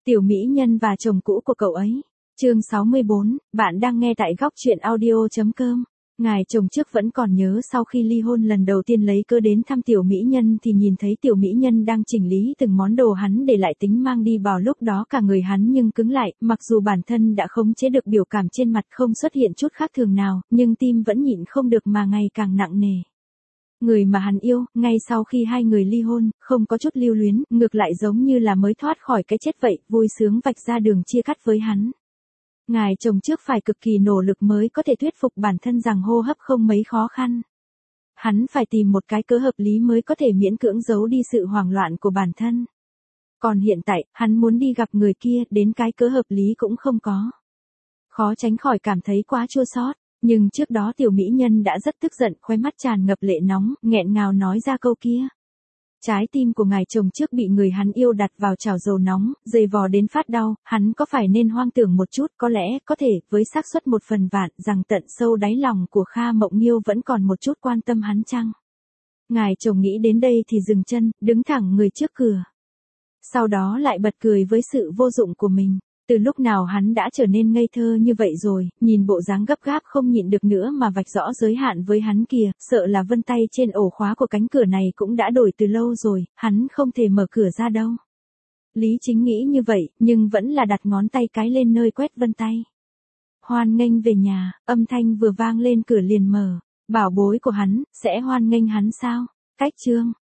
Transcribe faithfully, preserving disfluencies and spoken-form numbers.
Tiểu mỹ nhân và chồng cũ của cậu ấy. Chương sáu mươi bốn, bạn đang nghe tại góc truyện audio chấm com. Ngài chồng trước vẫn còn nhớ sau khi ly hôn lần đầu tiên lấy cớ đến thăm tiểu mỹ nhân thì nhìn thấy tiểu mỹ nhân đang chỉnh lý từng món đồ hắn để lại tính mang đi, vào lúc đó cả người hắn nhưng cứng lại, mặc dù bản thân đã khống chế được biểu cảm trên mặt không xuất hiện chút khác thường nào, nhưng tim vẫn nhịn không được mà ngày càng nặng nề. Người mà hắn yêu, ngay sau khi hai người ly hôn, không có chút lưu luyến, ngược lại giống như là mới thoát khỏi cái chết vậy, vui sướng vạch ra đường chia cắt với hắn. Ngài chồng trước phải cực kỳ nỗ lực mới có thể thuyết phục bản thân rằng hô hấp không mấy khó khăn. Hắn phải tìm một cái cớ hợp lý mới có thể miễn cưỡng giấu đi sự hoảng loạn của bản thân. Còn hiện tại, hắn muốn đi gặp người kia, đến cái cớ hợp lý cũng không có. Khó tránh khỏi cảm thấy quá chua xót. Nhưng trước đó tiểu mỹ nhân đã rất tức giận, khóe mắt tràn ngập lệ nóng, nghẹn ngào nói ra câu kia. Trái tim của ngài chồng trước bị người hắn yêu đặt vào chảo dầu nóng, dày vò đến phát đau, hắn có phải nên hoang tưởng một chút, có lẽ, có thể, với xác suất một phần vạn, rằng tận sâu đáy lòng của Kha Mộng Nghiêu vẫn còn một chút quan tâm hắn chăng? Ngài chồng nghĩ đến đây thì dừng chân, đứng thẳng người trước cửa. Sau đó lại bật cười với sự vô dụng của mình. Từ lúc nào hắn đã trở nên ngây thơ như vậy rồi, nhìn bộ dáng gấp gáp không nhịn được nữa mà vạch rõ giới hạn với hắn kìa, sợ là vân tay trên ổ khóa của cánh cửa này cũng đã đổi từ lâu rồi, hắn không thể mở cửa ra đâu. Lý Chính nghĩ như vậy, nhưng vẫn là đặt ngón tay cái lên nơi quét vân tay. Hoan nghênh về nhà, âm thanh vừa vang lên cửa liền mở, bảo bối của hắn, sẽ hoan nghênh hắn sao? Cách chương,